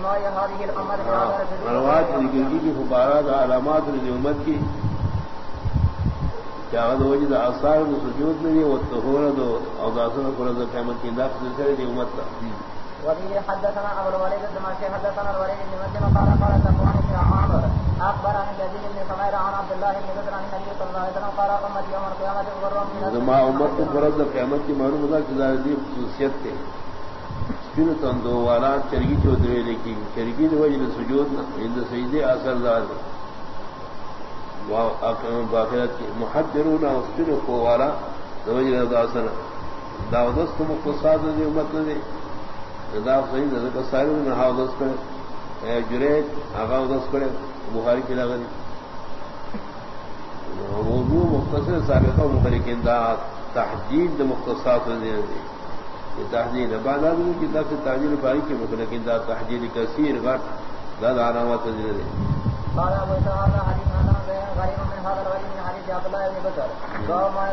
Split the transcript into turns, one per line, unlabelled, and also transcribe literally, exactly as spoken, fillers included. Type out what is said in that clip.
روایت لکھی کی فقارات علامات امت کی کیا وجد آثار سجود نہیں وہ تو ہو دو اوزاسن فرض قیامت کی انداز سلسلے دی امت کا.
وفيه حدثنا ابو الوليد الدمشقي حدثنا الوليد بن مسلم قال قال تقوان بن عامر اخبر عن الذين بن سمير عن عبد الله بن بدر عن النبي صلى الله عليه وسلم قال امتي يوم القيامه غر من
ما امت کو فرض قیامت کی معلوم ہے کہ ذاتی خصوصیت ہے پھر تندو والا چرگی چودھری لکھی چرگی دی وجہ سجود نہ ہند سجدے اثر دار باقیات کی محجرون اسپن کو والا وجہ اثر داودست مختصات دی امت نے داف صحیح نظر سارے نے حاضر کرے جریج آغا دس کرے بخاری کی لگن موضوع مختصر سابقہ مخالفین دا تحدید مختصات دے دی یہ تحدید بعد ادمی کی طرف سے تعجیل پاری کی مخالفین دا تحدید کثیر غٹ زاد علامات دے دی.
قال ابو سعد حديث عن غير من هذا الرجل من حديث عبد الله بن بكر